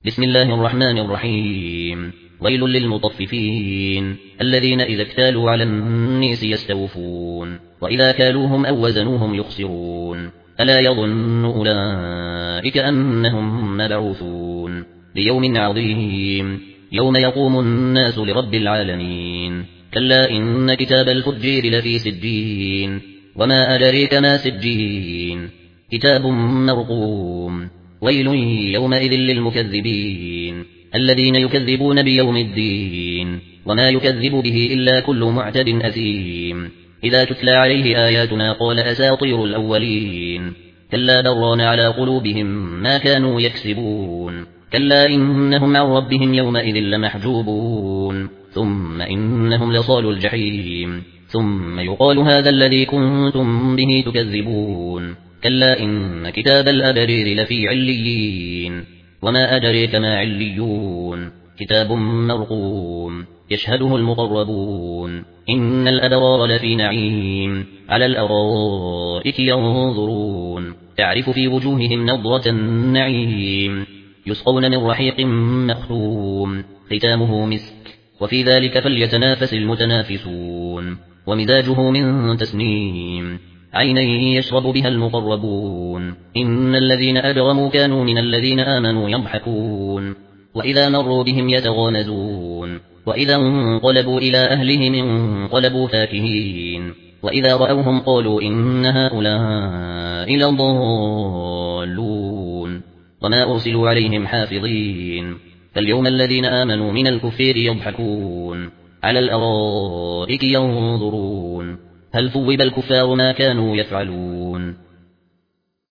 بسم الله الرحمن الرحيم. ويل للمطففين الذين إذا اكتالوا على الناس يستوفون وإذا كالوهم أو وزنوهم يخسرون ألا يظن أولئك أنهم مبعوثون ليوم عظيم يوم يقوم الناس لرب العالمين. كلا إن كتاب الفجير لفي سجين وما أدريك ما سجين كتاب مرقوم. ويل يومئذ للمكذبين الذين يكذبون بيوم الدين وما يكذب به إلا كل معتد أثيم إذا تتلى عليه آياتنا قال أساطير الأولين. كلا بران على قلوبهم ما كانوا يكسبون. كلا إنهم عن ربهم يومئذ لمحجوبون ثم إنهم لصال الجحيم ثم يقال هذا الذي كنتم به تكذبون. كلا إن كتاب الأبرير لفي عليين وما أدريك ما عليون كتاب مرقوم يشهده المقربون. إن الأبرار لفي نعيم على الأرائك ينظرون تعرف في وجوههم نضرة النعيم يسقون من رحيق مختوم ختامه مسك وفي ذلك فليتنافس المتنافسون. ومزاجه من تسنيم عينا يشرب بها المقربون. إن الذين أجرموا كانوا من الذين آمنوا يضحكون وإذا مروا بهم يتغامزون وإذا انقلبوا إلى أهلهم انقلبوا فاكهين وإذا رأوهم قالوا إن هؤلاء لضالون وما أرسلوا عليهم حافظين. فاليوم الذين آمنوا من الكفار يضحكون على الأرائك ينظرون هل ثوب الكفار ما كانوا يفعلون